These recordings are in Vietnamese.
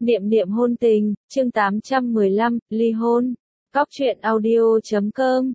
Niệm niệm hôn tình, chương 815, ly hôn. Cóc truyện audio.com.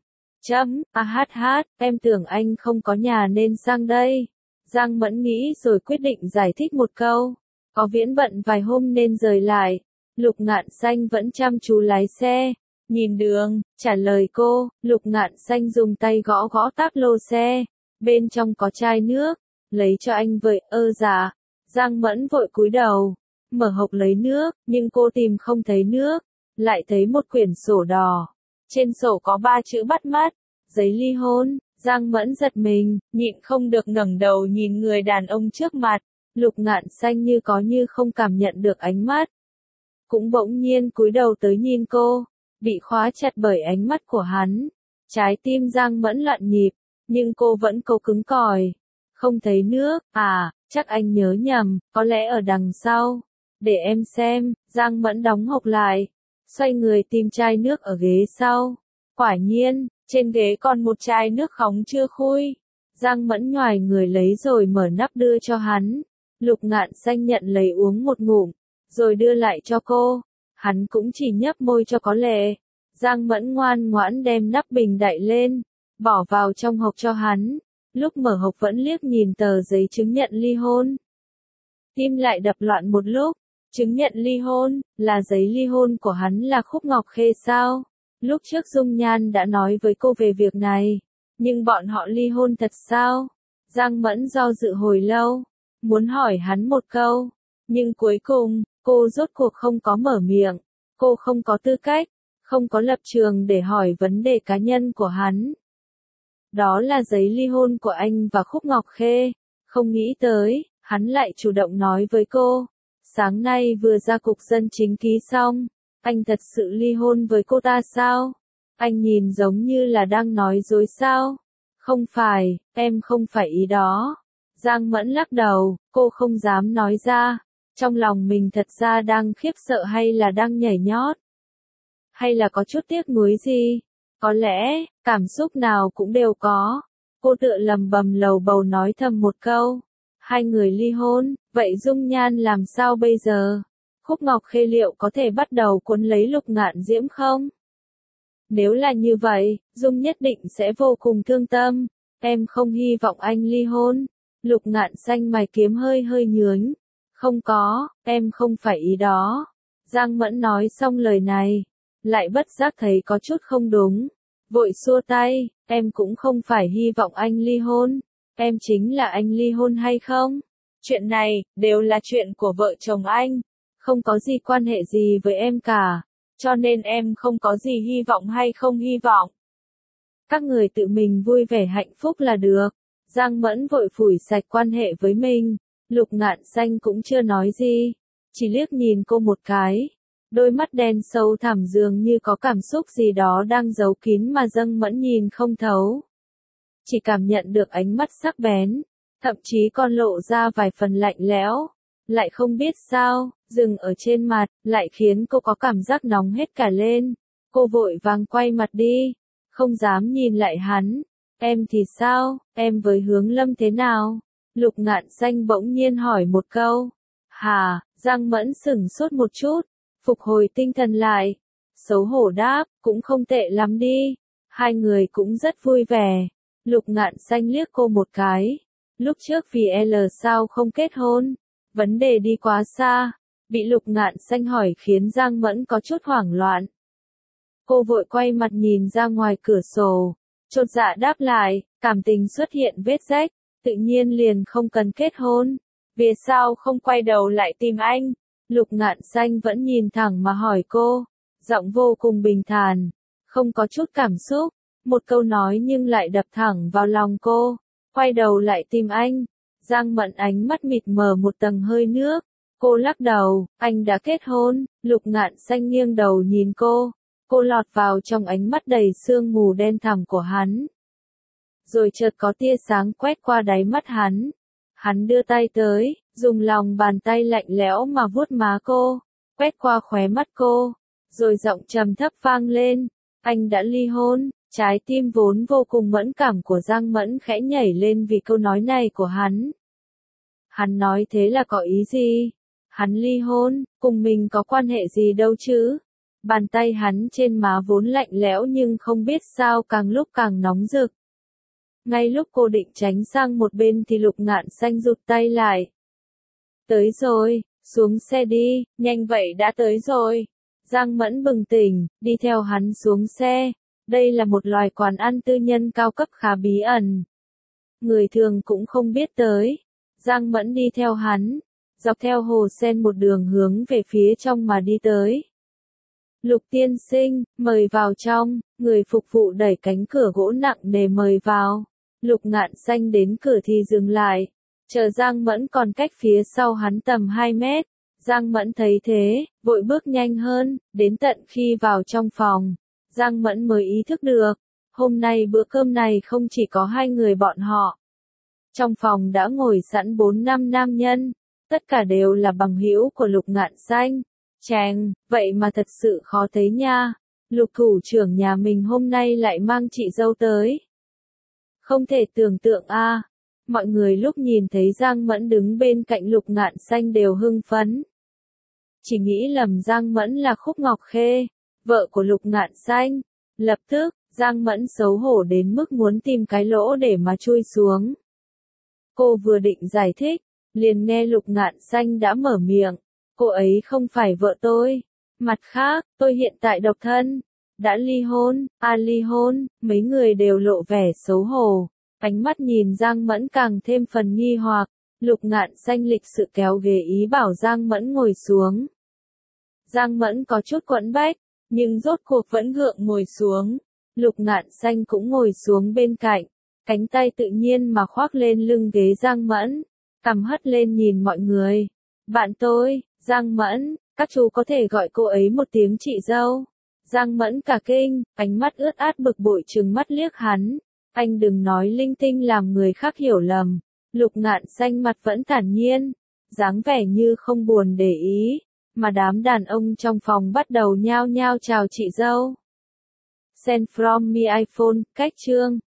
Em tưởng anh không có nhà nên sang đây. Giang Mẫn nghĩ rồi quyết định giải thích một câu. Có Viễn bận vài hôm nên rời lại. Lục Ngạn Xanh vẫn chăm chú lái xe. Nhìn đường, trả lời cô, Lục Ngạn Xanh dùng tay gõ gõ táp lô xe. Bên trong có chai nước, lấy cho anh vậy, dạ. Giang Mẫn vội cúi đầu. Mở hộp lấy nước, nhưng cô tìm không thấy nước, lại thấy một quyển sổ đỏ. Trên sổ có 3 chữ bắt mắt, giấy ly hôn. Giang Mẫn giật mình, nhịn không được ngẩng đầu nhìn người đàn ông trước mặt. Lục Ngạn Xanh như có như không cảm nhận được ánh mắt. Cũng bỗng nhiên cúi đầu tới nhìn cô, bị khóa chặt bởi ánh mắt của hắn. Trái tim Giang Mẫn loạn nhịp, nhưng cô vẫn cố cứng cỏi. Không thấy nước, chắc anh nhớ nhầm, có lẽ ở đằng sau. Để em xem. Giang Mẫn đóng hộp lại, xoay người tìm chai nước ở ghế sau. Quả nhiên, trên ghế còn một chai nước khóng chưa khui. Giang Mẫn nhoài người lấy rồi mở nắp đưa cho hắn. Lục Ngạn Xanh nhận lấy uống một ngụm, rồi đưa lại cho cô. Hắn cũng chỉ nhấp môi cho có lệ. Giang Mẫn ngoan ngoãn đem nắp bình đậy lên, bỏ vào trong hộp cho hắn. Lúc mở hộp vẫn liếc nhìn tờ giấy chứng nhận ly hôn. Tim lại đập loạn một lúc. Chứng nhận ly hôn, là giấy ly hôn của hắn là Khúc Ngọc Khê sao? Lúc trước Dung Nhan đã nói với cô về việc này, nhưng bọn họ ly hôn thật sao? Giang Mẫn do dự hồi lâu, muốn hỏi hắn một câu, nhưng cuối cùng, cô rốt cuộc không có mở miệng. Cô không có tư cách, không có lập trường để hỏi vấn đề cá nhân của hắn. Đó là giấy ly hôn của anh và Khúc Ngọc Khê. Không nghĩ tới, hắn lại chủ động nói với cô. Sáng nay vừa ra cục dân chính ký xong, anh thật sự ly hôn với cô ta sao? Anh nhìn giống như là đang nói dối sao? Không phải, em không phải ý đó. Giang Mẫn lắc đầu, cô không dám nói ra. Trong lòng mình thật ra đang khiếp sợ hay là đang nhảy nhót? Hay là có chút tiếc nuối gì? Có lẽ, cảm xúc nào cũng đều có. Cô tựa lầm bầm lầu bầu nói thầm một câu. Hai người ly hôn, vậy Dung Nhan làm sao bây giờ? Khúc Ngọc Khê liệu có thể bắt đầu cuốn lấy Lục Ngạn Diễm không? Nếu là như vậy, Dung nhất định sẽ vô cùng thương tâm. Em không hy vọng anh ly hôn. Lục Ngạn Xanh mày kiếm hơi hơi nhướng. Không có, em không phải ý đó. Giang Mẫn nói xong lời này, lại bất giác thấy có chút không đúng. Vội xua tay, em cũng không phải hy vọng anh ly hôn. Em chính là anh ly hôn hay không? Chuyện này, đều là chuyện của vợ chồng anh. Không có gì quan hệ gì với em cả. Cho nên em không có gì hy vọng hay không hy vọng. Các người tự mình vui vẻ hạnh phúc là được. Giang Mẫn vội phủi sạch quan hệ với mình. Lục Ngạn Xanh cũng chưa nói gì. Chỉ liếc nhìn cô một cái. Đôi mắt đen sâu thẳm dường như có cảm xúc gì đó đang giấu kín mà Giang Mẫn nhìn không thấu. Chỉ cảm nhận được ánh mắt sắc bén, thậm chí còn lộ ra vài phần lạnh lẽo. Lại không biết sao, dừng ở trên mặt, lại khiến cô có cảm giác nóng hết cả lên. Cô vội vàng quay mặt đi, không dám nhìn lại hắn. Em thì sao, em với Hướng Lâm thế nào? Lục Ngạn Xanh bỗng nhiên hỏi một câu. Hà, Giang Mẫn sửng sốt một chút, phục hồi tinh thần lại. Xấu hổ đáp, cũng không tệ lắm đi. Hai người cũng rất vui vẻ. Lục Ngạn Xanh liếc cô một cái. Lúc trước vì L sao không kết hôn? Vấn đề đi quá xa. Bị Lục Ngạn Xanh hỏi khiến Giang Mẫn có chút hoảng loạn. Cô vội quay mặt nhìn ra ngoài cửa sổ. Chột dạ đáp lại, cảm tình xuất hiện vết rách. Tự nhiên liền không cần kết hôn. Vì sao không quay đầu lại tìm anh? Lục Ngạn Xanh vẫn nhìn thẳng mà hỏi cô. Giọng vô cùng bình thản. Không có chút cảm xúc. Một câu nói nhưng lại đập thẳng vào lòng cô. Quay đầu lại tìm anh. Giang Mẫn ánh mắt mịt mờ một tầng hơi nước. Cô lắc đầu, anh đã kết hôn. Lục Ngạn Xanh nghiêng đầu nhìn cô. Cô lọt vào trong ánh mắt đầy sương mù đen thẳm của hắn. Rồi chợt có tia sáng quét qua đáy mắt hắn. Hắn đưa tay tới, dùng lòng bàn tay lạnh lẽo mà vuốt má cô. Quét qua khóe mắt cô. Rồi giọng trầm thấp vang lên. Anh đã ly hôn. Trái tim vốn vô cùng mẫn cảm của Giang Mẫn khẽ nhảy lên vì câu nói này của hắn. Hắn nói thế là có ý gì? Hắn ly hôn, cùng mình có quan hệ gì đâu chứ. Bàn tay hắn trên má vốn lạnh lẽo nhưng không biết sao càng lúc càng nóng rực. Ngay lúc cô định tránh sang một bên thì Lục Ngạn Xanh rụt tay lại. Tới rồi, xuống xe đi, nhanh vậy đã tới rồi. Giang Mẫn bừng tỉnh, đi theo hắn xuống xe. Đây là một loài quán ăn tư nhân cao cấp khá bí ẩn. Người thường cũng không biết tới. Giang Mẫn đi theo hắn, dọc theo hồ sen một đường hướng về phía trong mà đi tới. Lục tiên sinh, mời vào trong, người phục vụ đẩy cánh cửa gỗ nặng để mời vào. Lục Ngạn Xanh đến cửa thì dừng lại, chờ Giang Mẫn còn cách phía sau hắn tầm 2 mét. Giang Mẫn thấy thế, vội bước nhanh hơn, đến tận khi vào trong phòng. Giang Mẫn mới ý thức được, hôm nay bữa cơm này không chỉ có 2 người bọn họ. Trong phòng đã ngồi sẵn 4-5 nam nhân, tất cả đều là bằng hữu của Lục Ngạn Xanh. Chàng, vậy mà thật sự khó thấy nha. Lục thủ trưởng nhà mình hôm nay lại mang chị dâu tới. Không thể tưởng tượng a. Mọi người lúc nhìn thấy Giang Mẫn đứng bên cạnh Lục Ngạn Xanh đều hưng phấn. Chỉ nghĩ lầm Giang Mẫn là Khúc Ngọc Khê, vợ của Lục Ngạn Xanh. Lập tức, Giang Mẫn xấu hổ đến mức muốn tìm cái lỗ để mà chui xuống. Cô vừa định giải thích, liền nghe Lục Ngạn Xanh đã mở miệng. Cô ấy không phải vợ tôi. Mặt khác, tôi hiện tại độc thân. Đã ly hôn, ly hôn, mấy người đều lộ vẻ xấu hổ. Ánh mắt nhìn Giang Mẫn càng thêm phần nghi hoặc. Lục Ngạn Xanh lịch sự kéo ghế ý bảo Giang Mẫn ngồi xuống. Giang Mẫn có chút quẫn bách, nhưng rốt cuộc vẫn gượng ngồi xuống. Lục Ngạn Xanh cũng ngồi xuống bên cạnh, cánh tay tự nhiên mà khoác lên lưng ghế Giang Mẫn, cằm hất lên nhìn mọi người. Bạn tôi, Giang Mẫn, các chú có thể gọi cô ấy một tiếng chị dâu. Giang Mẫn cả kinh, ánh mắt ướt át bực bội trừng mắt liếc hắn. Anh đừng nói linh tinh làm người khác hiểu lầm. Lục Ngạn Xanh mặt vẫn thản nhiên, dáng vẻ như không buồn để ý, mà đám đàn ông trong phòng bắt đầu nhao nhao chào chị dâu. Send from me iPhone, cách chương.